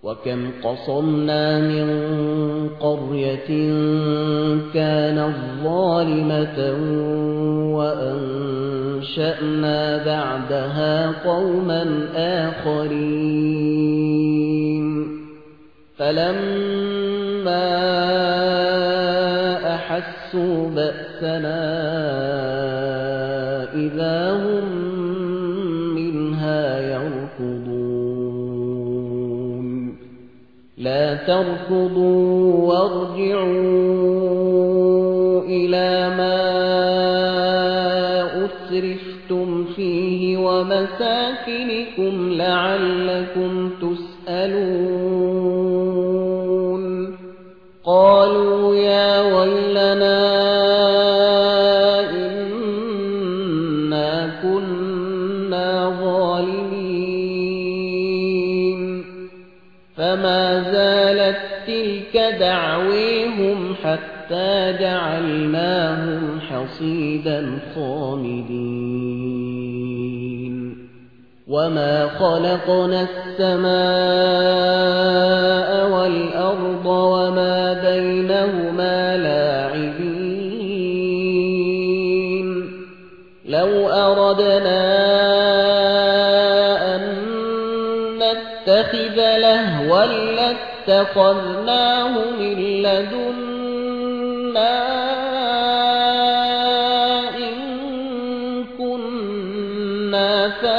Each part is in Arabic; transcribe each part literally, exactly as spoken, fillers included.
وكم قصمنا من قرية كانت ظالمة وأنشأنا بعدها قوما آخرين فلما أحسوا بأسنا إذا هم منها يركضون لا تركضوا وارجعوا إلى ما أسرفتم فيه ومساكنكم لعلكم تسألون قالوا يا ويلنا إنا كنا ظالمين فما زالت تلك دعويهم حتى جعلناهم حصيدا خامدين وما خلقنا السماء والأرض وما بينهما لاعبين لو أردنا أن نتخذ لهوا لاتخذناه من لدنا إن كنا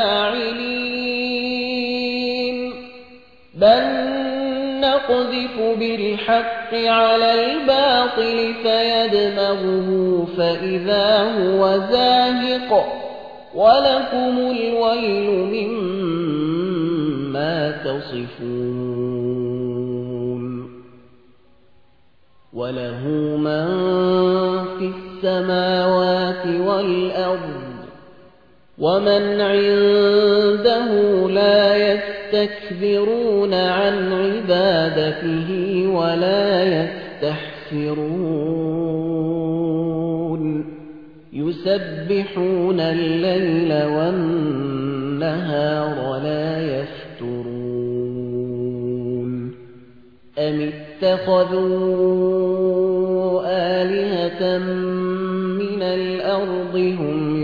فاعلين بل نقذف بالحق على الباطل فيدمغه فإذا هو زاهق ولكم الويل مما تصفون وله من في السماوات والأرض ومن عنده لا يستكبرون عن عبادته ولا يستحسرون يسبحون الليل والنهار لا يفترون أم اتخذوا آلهة من الأرض هم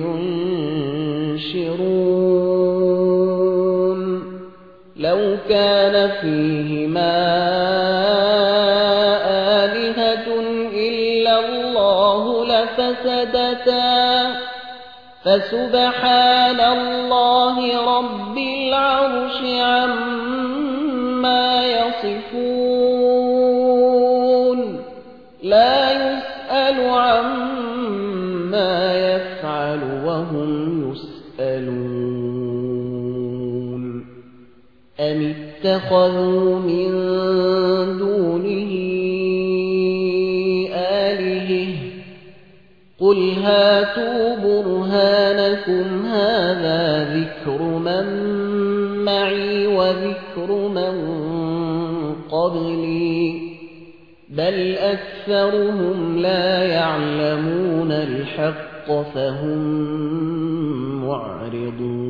ينشرون لو كان فيهما آلهة إلا الله لفسدتا فسبحان الله رب العرش عما يصفون لا يسأل عما يفعل وهم يسألون أم اتخذوا من دونه آلهة قل هاتوا برهانكم هذا ذكر من معي وذكر من قبلي بل أكثرهم لا يعلمون الحق فهم معرضون